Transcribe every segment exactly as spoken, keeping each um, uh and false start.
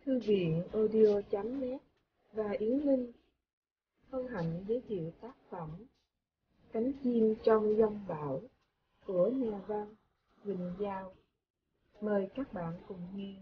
Thư viện audio chấm net và Yến Linh hân hạnh giới thiệu tác phẩm Cánh chim trong giông bão của nhà văn Quỳnh Giao. Mời các bạn cùng nghe.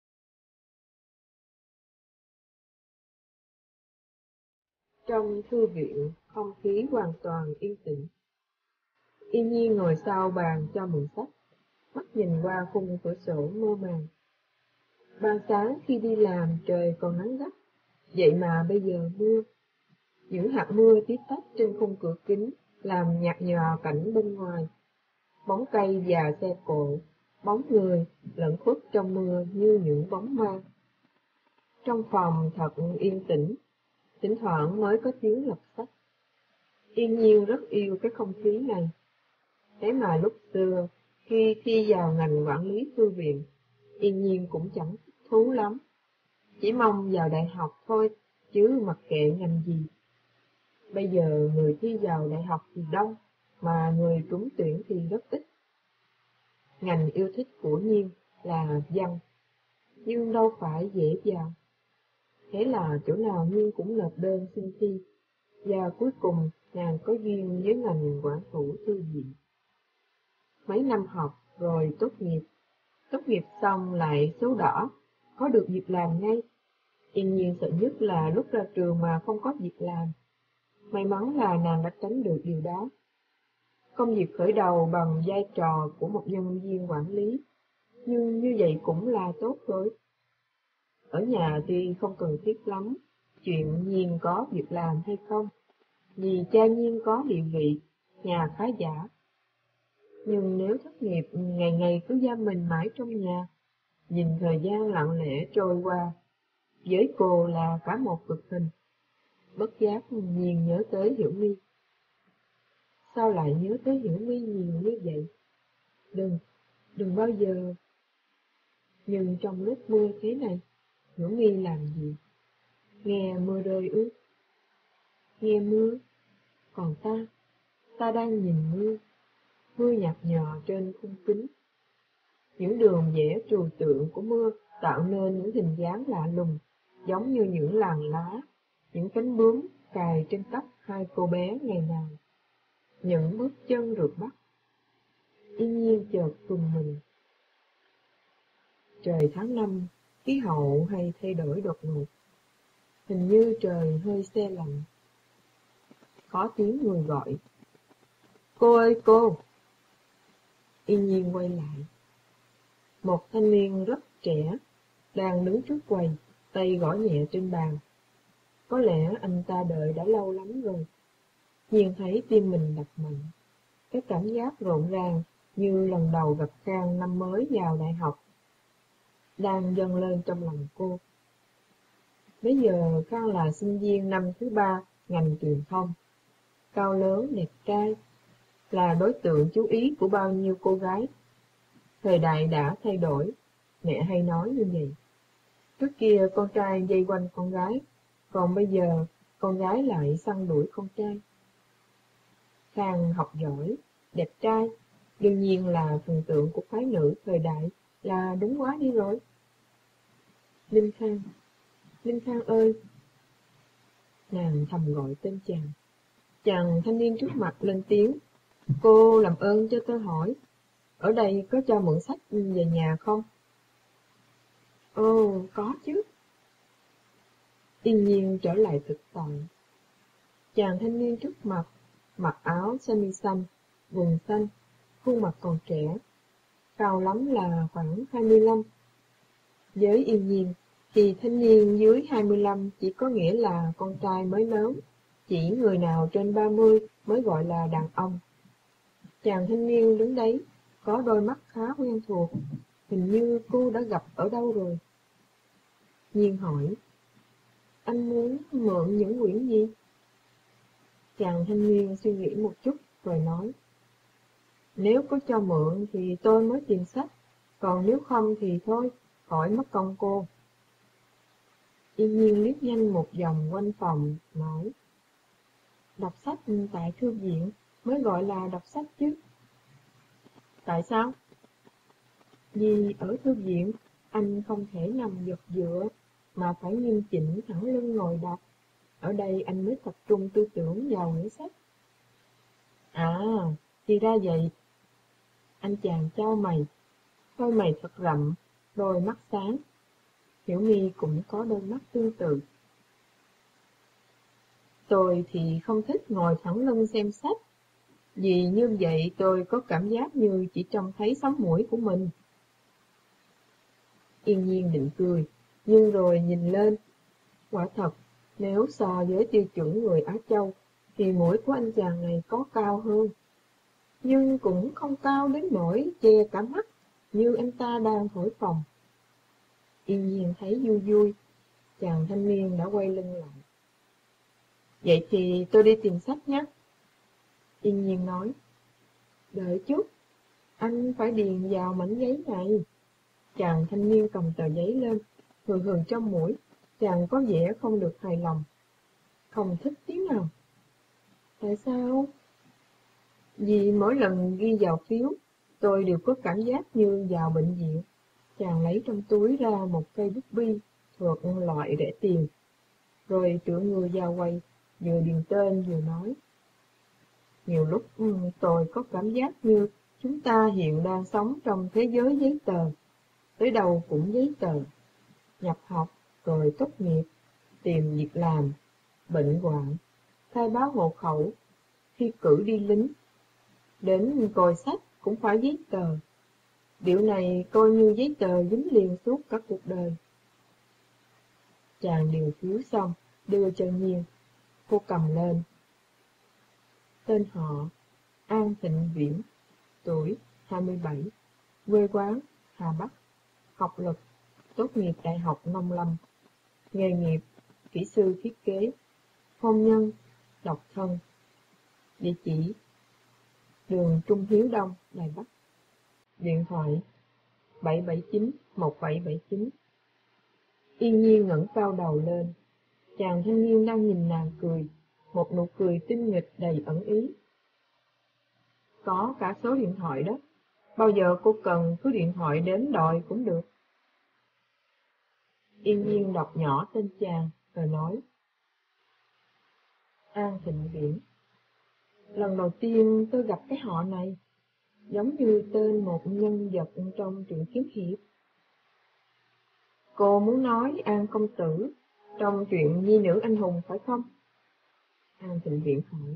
Trong thư viện, không khí hoàn toàn yên tĩnh. Yên Nhiên ngồi sau bàn cho mượn sách, mắt nhìn qua khung cửa sổ mơ màng. Ban sáng khi đi làm trời còn nắng gắt, vậy mà bây giờ mưa. Những hạt mưa tí tách trên khung cửa kính làm nhạt nhòa cảnh bên ngoài. Bóng cây và xe cộ, bóng người lẫn khuất trong mưa như những bóng ma. Trong phòng thật yên tĩnh, thỉnh thoảng mới có tiếng lật sách. Yên Nhiên rất yêu cái không khí này. Thế mà lúc xưa, khi thi vào ngành quản lý thư viện, Yên Nhiên cũng chẳng thích thú lắm. Chỉ mong vào đại học thôi, chứ mặc kệ ngành gì. Bây giờ người thi vào đại học thì đông, mà người trúng tuyển thì rất ít. Ngành yêu thích của Nhiên là văn, nhưng đâu phải dễ vào. Thế là chỗ nào Nhiên cũng nộp đơn xin thi, và cuối cùng nàng có duyên với ngành quản thủ thư viện. Mấy năm học rồi tốt nghiệp, tốt nghiệp xong lại số đỏ, có được việc làm ngay. Yên Nhiên sợ nhất là lúc ra trường mà không có việc làm. May mắn là nàng đã tránh được điều đó. Công việc khởi đầu bằng vai trò của một nhân viên quản lý, nhưng như vậy cũng là tốt rồi. Ở nhà thì không cần thiết lắm chuyện Nhiên có việc làm hay không, vì cha Nhiên có địa vị nhà khá giả. Nhưng nếu thất nghiệp, ngày ngày cứ giam mình mãi trong nhà, nhìn thời gian lặng lẽ trôi qua, với cô là cả một cực hình. Bất giác Nhiên nhớ tới Hiểu My. Sao lại nhớ tới Hiểu My nhiều như vậy? Đừng, đừng bao giờ. Nhưng trong lúc mưa thế này, Hiểu My làm gì? Nghe mưa rơi ướt. Nghe mưa. Còn ta, ta đang nhìn mưa. Mưa nhạt nhòa trên khung kính. Những đường vẽ trừu tượng của mưa tạo nên những hình dáng lạ lùng, giống như những làn lá, những cánh bướm cài trên tóc hai cô bé ngày nào. Những bước chân rượt bắt. Yên Nhiên chợt rùng mình. Trời tháng năm, khí hậu hay thay đổi đột ngột. Hình như trời hơi se lạnh. Có tiếng người gọi. Cô ơi cô! Yên Nhiên quay lại. Một thanh niên rất trẻ, đang đứng trước quầy, tay gõ nhẹ trên bàn. Có lẽ anh ta đợi đã lâu lắm rồi. Nhiên thấy tim mình đập mạnh. Cái cảm giác rộn ràng như lần đầu gặp Khang năm mới vào đại học đang dâng lên trong lòng cô. Bây giờ Khang là sinh viên năm thứ ba ngành truyền thông, cao lớn đẹp trai, là đối tượng chú ý của bao nhiêu cô gái. Thời đại đã thay đổi, mẹ hay nói như vậy. Trước kia con trai dây quanh con gái, còn bây giờ con gái lại săn đuổi con trai. Khang học giỏi, đẹp trai, đương nhiên là thần tượng của phái nữ thời đại, là đúng quá đi rồi. Linh Khang, Linh Khang ơi! Nàng thầm gọi tên chàng. Chàng thanh niên trước mặt lên tiếng. Cô làm ơn cho tôi hỏi, ở đây có cho mượn sách về nhà không? Ồ, có chứ. Yên Nhiên trở lại thực tại. Chàng thanh niên trước mặt, mặc áo sơ mi xanh, quần xanh, khuôn mặt còn trẻ, cao lắm là khoảng hai mươi lăm. Với Yên Nhiên, thì thanh niên dưới hai mươi lăm chỉ có nghĩa là con trai mới lớn, chỉ người nào trên ba mươi mới gọi là đàn ông. Chàng thanh niên đứng đấy, có đôi mắt khá quen thuộc, hình như cô đã gặp ở đâu rồi. Nhiên hỏi, anh muốn mượn những quyển gì? Chàng thanh niên suy nghĩ một chút rồi nói, nếu có cho mượn thì tôi mới tìm sách, còn nếu không thì thôi, khỏi mất công cô. Yên Nhiên liếc nhanh một vòng quanh phòng, nói, đọc sách tại thư viện mới gọi là đọc sách chứ. Tại sao? Vì ở thư viện, anh không thể nằm giật dựa, mà phải nghiêm chỉnh thẳng lưng ngồi đọc. Ở đây anh mới tập trung tư tưởng vào quyển sách. À, thì ra vậy. Anh chàng chau mày, đôi mày thật rậm, đôi mắt sáng. Hiểu My cũng có đôi mắt tương tự. Tôi thì không thích ngồi thẳng lưng xem sách, vì như vậy tôi có cảm giác như chỉ trông thấy sống mũi của mình. Yên Nhiên định cười, nhưng rồi nhìn lên. Quả thật, nếu so với tiêu chuẩn người Á Châu, thì mũi của anh chàng này có cao hơn. Nhưng cũng không cao đến nỗi che cả mắt, như anh ta đang thổi phồng. Yên Nhiên thấy vui vui, chàng thanh niên đã quay lưng lại. Vậy thì tôi đi tìm sách nhé. Yên Nhiên nói. Đợi chút, anh phải điền vào mảnh giấy này. Chàng thanh niên cầm tờ giấy lên, hừ hừ trong mũi, chàng có vẻ không được hài lòng. Không thích tiếng nào. Tại sao? Vì mỗi lần ghi vào phiếu, tôi đều có cảm giác như vào bệnh viện. Chàng lấy trong túi ra một cây bút bi thuộc loại rẻ tiền, rồi tựa người vào quầy, vừa điền tên vừa nói. Nhiều lúc ừ, tôi có cảm giác như chúng ta hiện đang sống trong thế giới giấy tờ. Tới đâu cũng giấy tờ. Nhập học, rồi tốt nghiệp, tìm việc làm, bệnh hoạn, khai báo hộ khẩu, thi cử đi lính. Đến coi sách cũng phải giấy tờ. Điều này coi như giấy tờ dính liền suốt cả cuộc đời. Chàng điều phiếu xong, đưa cho Nhiên. Cô cầm lên. Tên họ An Thịnh Viễn, tuổi hai mươi bảy, quê quán Hà Bắc, học lực tốt nghiệp Đại học Nông Lâm, nghề nghiệp kỹ sư thiết kế, hôn nhân độc thân, địa chỉ đường Trung Hiếu Đông, Đài Bắc, điện thoại bảy bảy chín một bảy bảy chín. Yên Nhiên ngẩng cao đầu lên, chàng thanh niên đang nhìn nàng cười, một nụ cười tinh nghịch đầy ẩn ý. Có cả số điện thoại đó, bao giờ cô cần cứ điện thoại đến đòi cũng được. Yên Nhiên đọc nhỏ tên chàng, rồi nói. An Thịnh Viễn. Lần đầu tiên tôi gặp cái họ này, giống như tên một nhân vật trong truyện kiếm hiệp. Cô muốn nói An công tử trong truyện Nhi nữ anh hùng phải không? An Thịnh Viễn hỏi.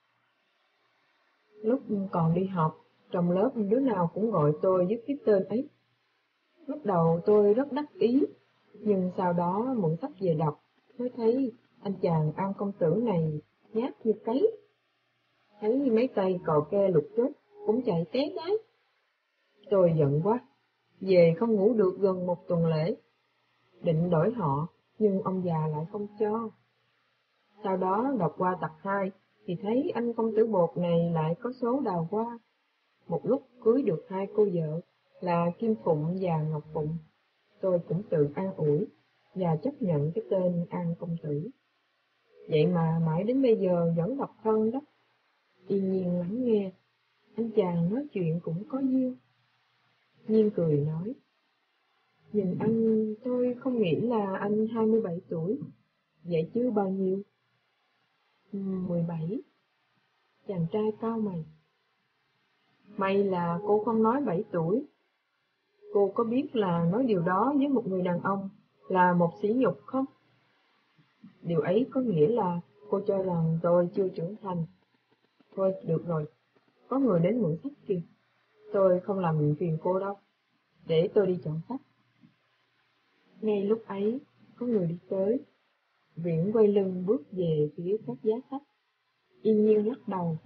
Lúc còn đi học, trong lớp đứa nào cũng gọi tôi với cái tên ấy. Lúc đầu tôi rất đắc ý, nhưng sau đó mượn sách về đọc, mới thấy anh chàng An công tử này nhát như cấy. Thấy mấy tay cò ke lục chốt, cũng chạy té đái. Tôi giận quá, về không ngủ được gần một tuần lễ. Định đổi họ, nhưng ông già lại không cho. Sau đó đọc qua tập hai, thì thấy anh công tử bột này lại có số đào hoa. Một lúc cưới được hai cô vợ, là Kim Phụng và Ngọc Phụng. Tôi cũng tự an ủi, và chấp nhận cái tên An công tử. Vậy mà mãi đến bây giờ vẫn độc thân đó. Yên Nhiên lắng nghe, anh chàng nói chuyện cũng có duyên. Nhiên cười nói, nhìn anh tôi không nghĩ là anh hai mươi bảy tuổi, vậy chứ bao nhiêu? mười bảy. Chàng trai cao mày. May là cô không nói bảy tuổi. Cô có biết là nói điều đó với một người đàn ông là một sỉ nhục không? Điều ấy có nghĩa là cô cho rằng tôi chưa trưởng thành. Thôi, được rồi, có người đến mượn sách kìa. Tôi không làm phiền cô đâu, để tôi đi chọn sách. Ngay lúc ấy, có người đi tới. Viễn quay lưng bước về phía các giá sách. Yên Nhiên lắc đầu.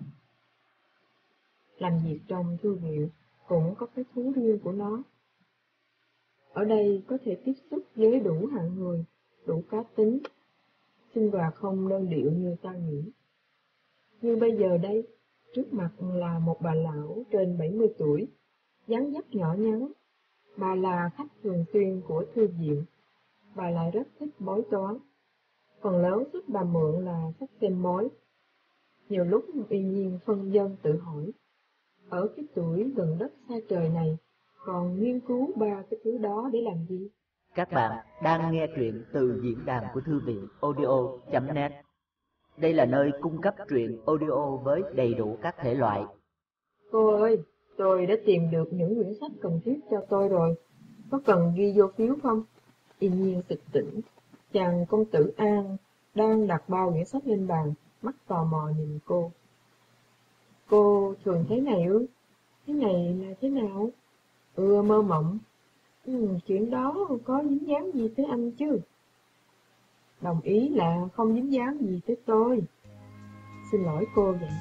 Làm việc trong thư viện cũng có cái thú riêng của nó. Ở đây có thể tiếp xúc với đủ hạng người, đủ cá tính, sinh hoạt không đơn điệu như ta nghĩ. Như bây giờ đây, trước mặt là một bà lão trên bảy mươi tuổi, dáng dấp nhỏ nhắn. Bà là khách thường xuyên của thư viện. Bà lại rất thích bói toán. Phần lớn sách bà mượn là sách xem bói. Nhiều lúc Yên Nhiên phân vân tự hỏi, ở cái tuổi gần đất xa trời này, còn nghiên cứu ba cái thứ đó để làm gì? Các bạn đang nghe truyện từ diễn đàn của thư viện audio chấm net. Đây là nơi cung cấp truyện audio với đầy đủ các thể loại. Cô ơi, tôi đã tìm được những quyển sách cần thiết cho tôi rồi. Có cần ghi vô phiếu không? Yên Nhiên sực tỉnh. Chàng công tử An đang đặt bao quyển sách lên bàn, mắt tò mò nhìn cô. Cô thường thế này ư? Thế này là thế nào? Ừ, mơ mộng. Ừ, chuyện đó có dính dáng gì tới anh chứ? Đồng ý là không dính dáng gì tới tôi. Xin lỗi cô vậy.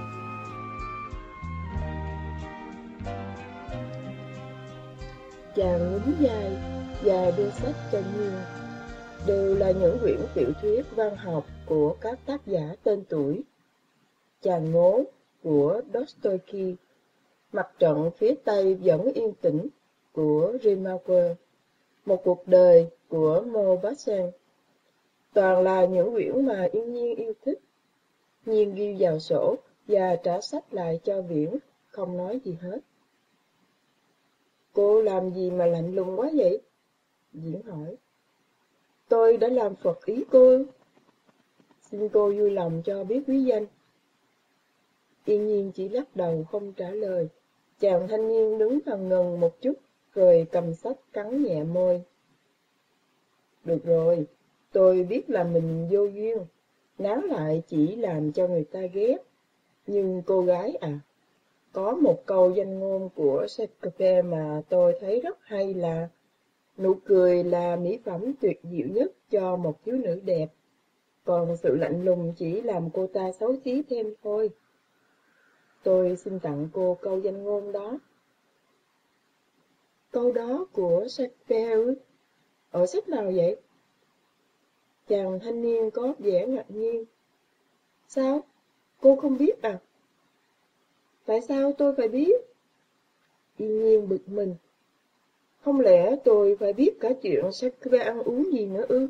Chàng nhún vai và đưa sách cho Nhiên. Đều là những quyển tiểu thuyết văn học của các tác giả tên tuổi. Chàng ngố của Dostoevsky, Mặt trận phía Tây vẫn yên tĩnh của Rimauer, Một cuộc đời của Maupassant. Toàn là những quyển mà Yên Nhiên yêu thích. Nhiên ghi vào sổ và trả sách lại cho Viễn, không nói gì hết. Cô làm gì mà lạnh lùng quá vậy? Viễn hỏi. Tôi đã làm phật ý cô. Xin cô vui lòng cho biết quý danh. Yên Nhiên chỉ lắc đầu không trả lời. Chàng thanh niên đứng thần ngần một chút, rồi cầm sách cắn nhẹ môi. Được rồi, tôi biết là mình vô duyên, nán lại chỉ làm cho người ta ghét. Nhưng cô gái à, có một câu danh ngôn của Shakespeare mà tôi thấy rất hay là nụ cười là mỹ phẩm tuyệt diệu nhất cho một thiếu nữ đẹp, còn sự lạnh lùng chỉ làm cô ta xấu xí thêm thôi. Tôi xin tặng cô câu danh ngôn đó. Câu đó của Shakespeare ở sách nào vậy? Chàng thanh niên có vẻ ngạc nhiên. Sao? Cô không biết à? Tại sao tôi phải biết? Yên Nhiên bực mình. Không lẽ tôi phải biết cả chuyện Shakespeare ăn uống gì nữa ư?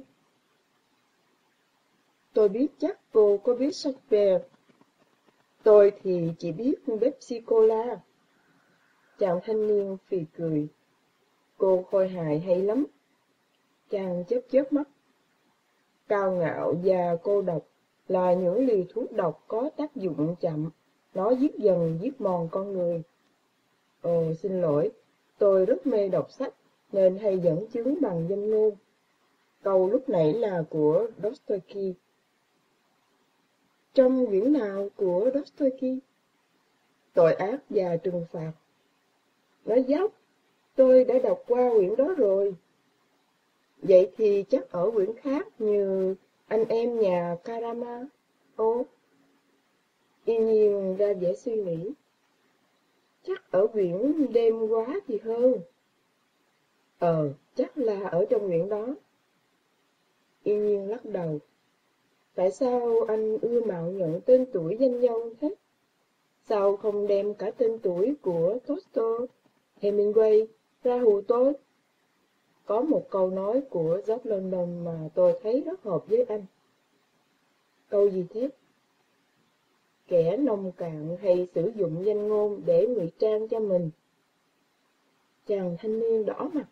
Tôi biết chắc cô có biết Shakespeare. Tôi thì chỉ biết Pepsi Cola. Chàng thanh niên phì cười. Cô khôi hài hay lắm. Chàng chớp chớp mắt. Cao ngạo và cô độc là những liều thuốc độc có tác dụng chậm. Nó giết dần giết mòn con người. Ồ, xin lỗi. Tôi rất mê đọc sách nên hay dẫn chứng bằng danh ngôn. Câu lúc nãy là của Dostoevsky. Trong quyển nào của Dostoevsky? Tội ác và trừng phạt. Nói dốc, tôi đã đọc qua quyển đó rồi. Vậy thì chắc ở quyển khác như Anh em nhà Karama. Ô, Yên Nhiên ra vẻ suy nghĩ. Chắc ở quyển Đêm quá thì hơn. Ờ, chắc là ở trong quyển đó. Yên Nhiên lắc đầu. Tại sao anh ưa mạo nhận tên tuổi danh nhân thế? Sao không đem cả tên tuổi của Tolstoy, Hemingway ra hù tôi? Có một câu nói của George London mà tôi thấy rất hợp với anh. Câu gì thế? Kẻ nông cạn hay sử dụng danh ngôn để ngụy trang cho mình. Chàng thanh niên đỏ mặt.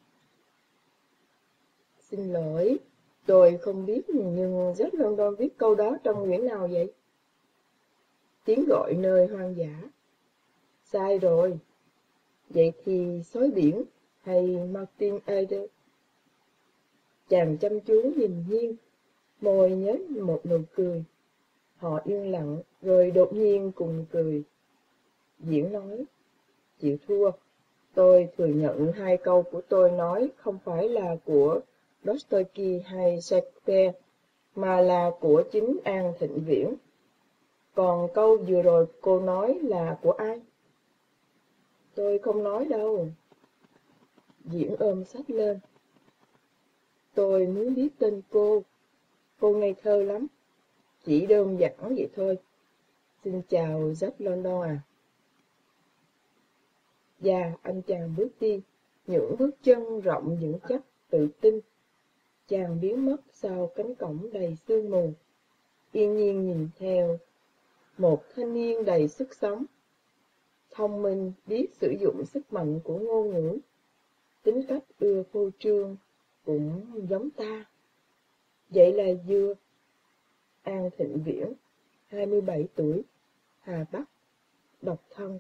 Xin lỗi, tôi không biết nhưng George London viết câu đó trong quyển nào vậy? Tiếng gọi nơi hoang dã. Sai rồi. Vậy thì Sói biển hay Martin Eder? Chàng chăm chú nhìn Nhiên, môi nhếch một nụ cười. Họ yên lặng, rồi đột nhiên cùng cười. Diễn nói, chịu thua. Tôi thừa nhận hai câu của tôi nói không phải là của Dostoevsky hay Shakespeare, mà là của chính An Thịnh Viễn. Còn câu vừa rồi cô nói là của ai? Tôi không nói đâu. Diễn ôm sách lên. Tôi muốn biết tên cô. Cô ngây thơ lắm. Chỉ đơn giản vậy thôi. Xin chào Jack London à. Và anh chàng bước đi, những bước chân rộng vững chắc, tự tin. Chàng biến mất sau cánh cổng đầy sương mù. Yên Nhiên nhìn theo. Một thanh niên đầy sức sống. Thông minh, biết sử dụng sức mạnh của ngôn ngữ. Tính cách ưa phô trương, cũng giống ta. Vậy là vừa. An Thịnh Viễn, hai mươi bảy tuổi, Hà Bắc, độc thân.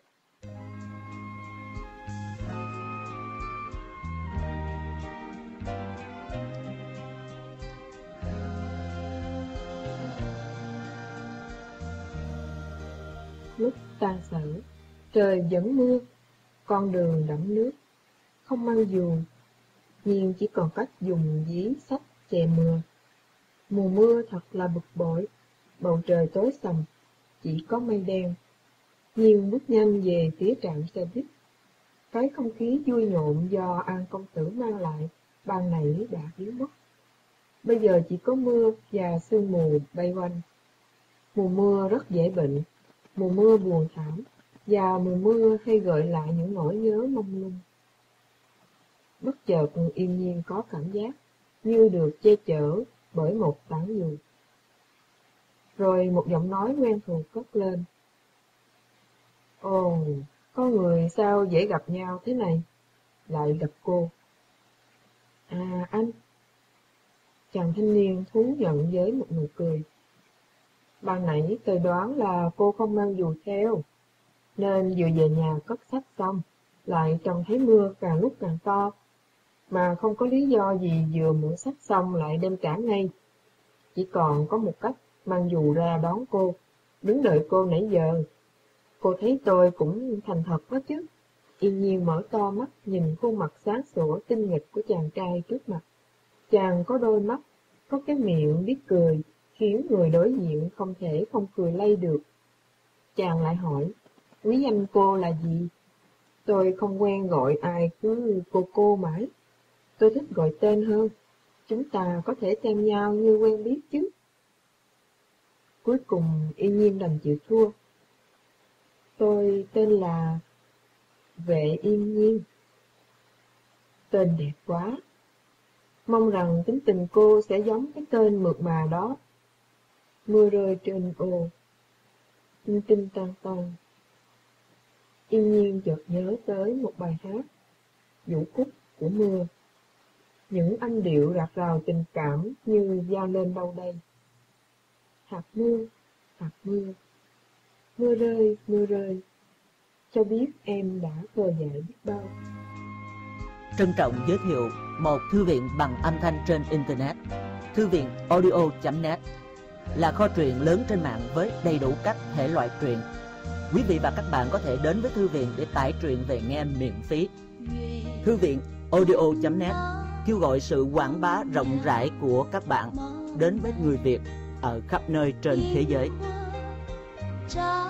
Lúc tan sở, trời vẫn mưa, con đường đẫm nước, không mang dù, nhưng chỉ còn cách dùng dí sách che mưa. Mùa mưa thật là bực bội, bầu trời tối sầm, chỉ có mây đen. Nhiên bước nhanh về phía trạm xe buýt. Cái không khí vui nhộn do An công tử mang lại ban nãy đã biến mất. Bây giờ chỉ có mưa và sương mù bay quanh. Mùa mưa rất dễ bệnh, mùa mưa buồn thảm, và mùa mưa hay gợi lại những nỗi nhớ mông lung. Bất chợt Yên Nhiên có cảm giác như được che chở bởi một tảng dù. Rồi một giọng nói quen thuộc cất lên. Ồ, có người sao dễ gặp nhau thế này? Lại gặp cô. À anh. Chàng thanh niên thú nhận với một nụ cười. Ban nãy tôi đoán là cô không mang dù theo, nên vừa về nhà cất sách xong, lại trông thấy mưa càng lúc càng to, mà không có lý do gì vừa mượn sách xong lại đem trả ngay. Chỉ còn có một cách, mang dù ra đón cô, đứng đợi cô nãy giờ. Cô thấy tôi cũng thành thật đó chứ. Yên Nhiên mở to mắt nhìn khuôn mặt sáng sủa tinh nghịch của chàng trai trước mặt. Chàng có đôi mắt, có cái miệng biết cười, khiến người đối diện không thể không cười lây được. Chàng lại hỏi, quý danh cô là gì? Tôi không quen gọi ai cứ cô cô mãi. Tôi thích gọi tên hơn. Chúng ta có thể xem nhau như quen biết chứ. Cuối cùng Yên Nhiên đành chịu thua. Tôi tên là Vệ Yên Nhiên. Tên đẹp quá. Mong rằng tính tình cô sẽ giống cái tên mượt mà đó. Mưa rơi trên ô, tinh tinh tan tan. Yên Nhiên chợt nhớ tới một bài hát, Vũ khúc của mưa. Những âm điệu rạc rào tình cảm như giao lên đâu đây. Hạt mưa, hạt mưa, mưa rơi, mưa rơi, cho biết em đã khờ dại biết bao. Trân trọng giới thiệu một thư viện bằng âm thanh trên Internet. Thư viện audio chấm net là kho truyện lớn trên mạng với đầy đủ các thể loại truyện. Quý vị và các bạn có thể đến với thư viện để tải truyện về nghe miễn phí. Thư viện audio chấm net kêu gọi sự quảng bá rộng rãi của các bạn đến với người Việt ở khắp nơi trên thế giới.